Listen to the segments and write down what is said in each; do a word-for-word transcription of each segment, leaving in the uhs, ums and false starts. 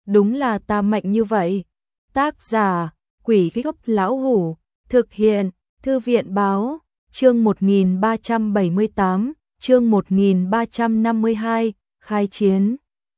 đúng là ta mạnh như vậy. Tác giả, Quỷ Gốc Lão Hủ, thực hiện, Thư viện Báo, chương một nghìn ba trăm bảy mươi tám, chương một nghìn ba trăm năm mươi hai, khai chiến.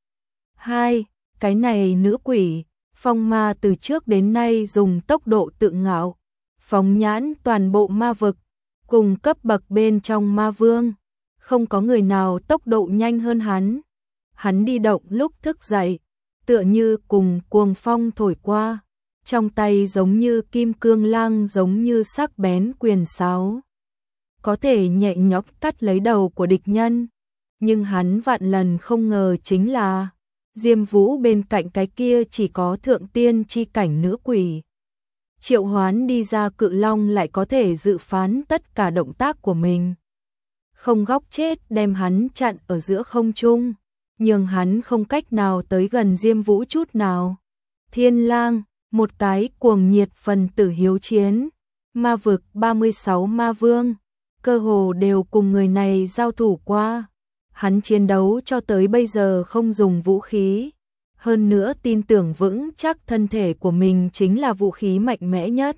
hai. Cái này nữ quỷ, phong ma từ trước đến nay dùng tốc độ tự ngạo, phóng nhãn toàn bộ ma vực, cùng cấp bậc bên trong ma vương, không có người nào tốc độ nhanh hơn hắn. Hắn đi động lúc thức dậy, tựa như cùng cuồng phong thổi qua, trong tay giống như kim cương lang, giống như sắc bén quyền sáo, có thể nhẹ nhõm cắt lấy đầu của địch nhân. Nhưng hắn vạn lần không ngờ chính là Diêm Vũ bên cạnh cái kia chỉ có thượng tiên chi cảnh nữ quỷ. Triệu hoán đi ra cự long lại có thể dự phán tất cả động tác của mình, không góc chết đem hắn chặn ở giữa không trung, nhưng hắn không cách nào tới gần Diêm Vũ chút nào. Thiên Lang, một cái cuồng nhiệt phần tử hiếu chiến, ma vực ba mươi sáu ma vương, cơ hồ đều cùng người này giao thủ qua. Hắn chiến đấu cho tới bây giờ không dùng vũ khí, hơn nữa tin tưởng vững chắc thân thể của mình chính là vũ khí mạnh mẽ nhất.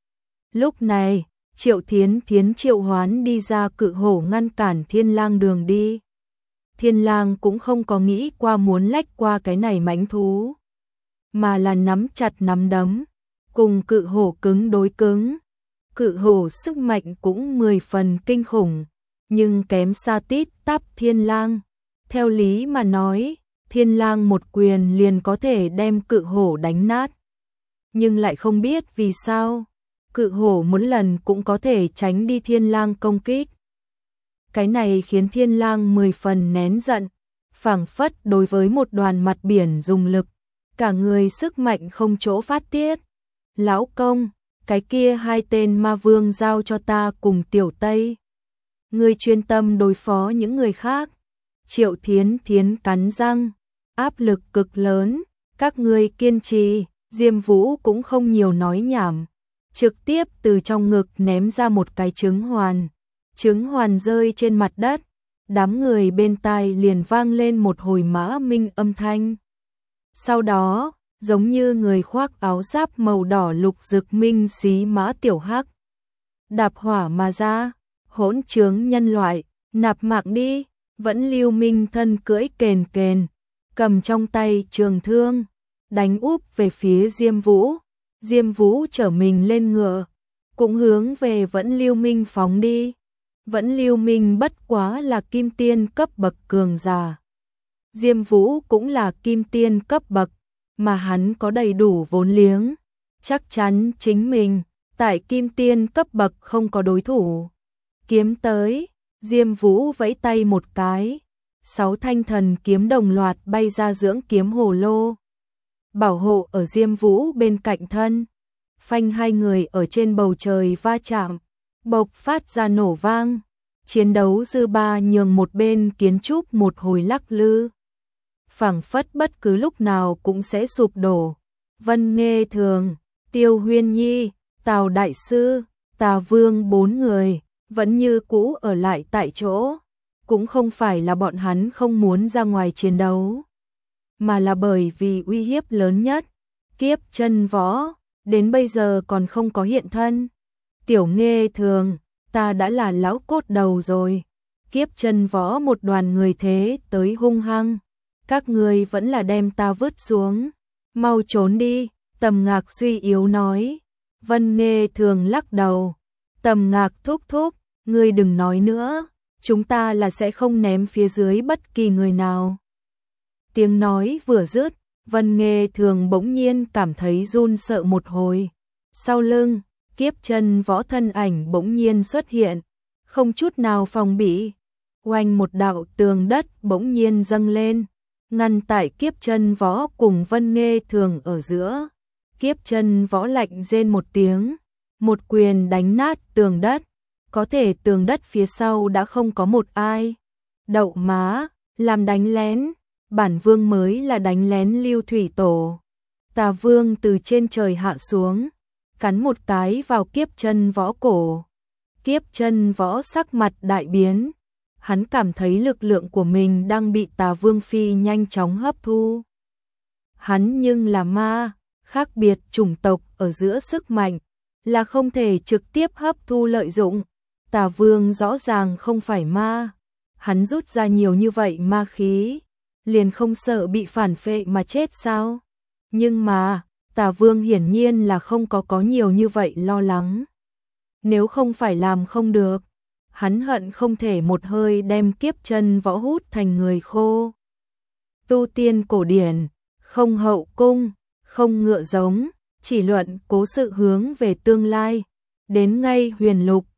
Lúc này, Triệu Thiến Thiến triệu hoán đi ra cự hổ ngăn cản Thiên Lang đường đi. Thiên Lang cũng không có nghĩ qua muốn lách qua cái này mãnh thú, mà là nắm chặt nắm đấm, cùng cự hổ cứng đối cứng. Cự hổ sức mạnh cũng mười phần kinh khủng, nhưng kém xa tít tắp Thiên Lang. Theo lý mà nói, Thiên Lang một quyền liền có thể đem cự hổ đánh nát. Nhưng lại không biết vì sao, cự hổ mỗi lần cũng có thể tránh đi Thiên Lang công kích. Cái này khiến Thiên Lang mười phần nén giận, phảng phất đối với một đoàn mặt biển dùng lực, cả người sức mạnh không chỗ phát tiết. Lão công, cái kia hai tên ma vương giao cho ta cùng Tiểu Tây, ngươi chuyên tâm đối phó những người khác. Triệu Thiến Thiến cắn răng, áp lực cực lớn, các ngươi kiên trì. Diêm Vũ cũng không nhiều nói nhảm, trực tiếp từ trong ngực ném ra một cái trứng hoàn. Trứng hoàn rơi trên mặt đất, đám người bên tai liền vang lên một hồi mã minh âm thanh. Sau đó, giống như người khoác áo giáp màu đỏ lục rực minh xí mã tiểu hắc, đạp hỏa mà ra. Hỗn trướng nhân loại, nạp mạng đi. Vẫn Lưu Minh thân cưỡi kền kền, cầm trong tay trường thương, đánh úp về phía Diêm Vũ. Diêm Vũ trở mình lên ngựa, cũng hướng về Vẫn Lưu Minh phóng đi. Vẫn Lưu Minh bất quá là kim tiên cấp bậc cường giả, Diêm Vũ cũng là kim tiên cấp bậc, mà hắn có đầy đủ vốn liếng, chắc chắn chính mình tại kim tiên cấp bậc không có đối thủ. Kiếm tới, Diêm Vũ vẫy tay một cái, sáu thanh thần kiếm đồng loạt bay ra dưỡng kiếm hồ lô, bảo hộ ở Diêm Vũ bên cạnh thân. Phanh, hai người ở trên bầu trời va chạm, bộc phát ra nổ vang. Chiến đấu dư ba nhường một bên kiến trúc một hồi lắc lư, phảng phất bất cứ lúc nào cũng sẽ sụp đổ. Vân Nghê Thường, Tiêu Huyên Nhi, Tào Đại Sư, Tà Vương bốn người vẫn như cũ ở lại tại chỗ. Cũng không phải là bọn hắn không muốn ra ngoài chiến đấu, mà là bởi vì uy hiếp lớn nhất, Kiếp Chân Võ, đến bây giờ còn không có hiện thân. Tiểu Nghê Thường, ta đã là lão cốt đầu rồi. Kiếp Chân Võ một đoàn người thế tới hung hăng, các ngươi vẫn là đem ta vứt xuống, mau trốn đi. Tầm Ngạc suy yếu nói. Vân Nghê Thường lắc đầu. Tầm Ngạc thúc thúc, ngươi đừng nói nữa, chúng ta là sẽ không ném phía dưới bất kỳ người nào. Tiếng nói vừa dứt, Vân Nghê Thường bỗng nhiên cảm thấy run sợ một hồi. Sau lưng, Kiếp Chân Võ thân ảnh bỗng nhiên xuất hiện, không chút nào phòng bị. Oanh, một đạo tường đất bỗng nhiên dâng lên, ngăn tại Kiếp Chân Võ cùng Vân Nghê Thường ở giữa. Kiếp Chân Võ lạnh rên một tiếng, một quyền đánh nát tường đất, có thể tường đất phía sau đã không có một ai. Đậu má, làm đánh lén, bản vương mới là đánh lén Lưu Thủy Tổ. Tà Vương từ trên trời hạ xuống, cắn một cái vào Kiếp Chân Võ cổ. Kiếp Chân Võ sắc mặt đại biến, hắn cảm thấy lực lượng của mình đang bị Tà Vương phi nhanh chóng hấp thu. Hắn nhưng là ma, khác biệt chủng tộc ở giữa sức mạnh, là không thể trực tiếp hấp thu lợi dụng. Tà Vương rõ ràng không phải ma, hắn rút ra nhiều như vậy ma khí, liền không sợ bị phản phệ mà chết sao? Nhưng mà, Tà Vương hiển nhiên là không có có nhiều như vậy lo lắng. Nếu không phải làm không được, hắn hận không thể một hơi đem kiếp chân võ hút thành người khô. Tu tiên cổ điển, không hậu cung, không ngựa giống, chỉ luận cố sự hướng về tương lai. Đến ngay huyền lục,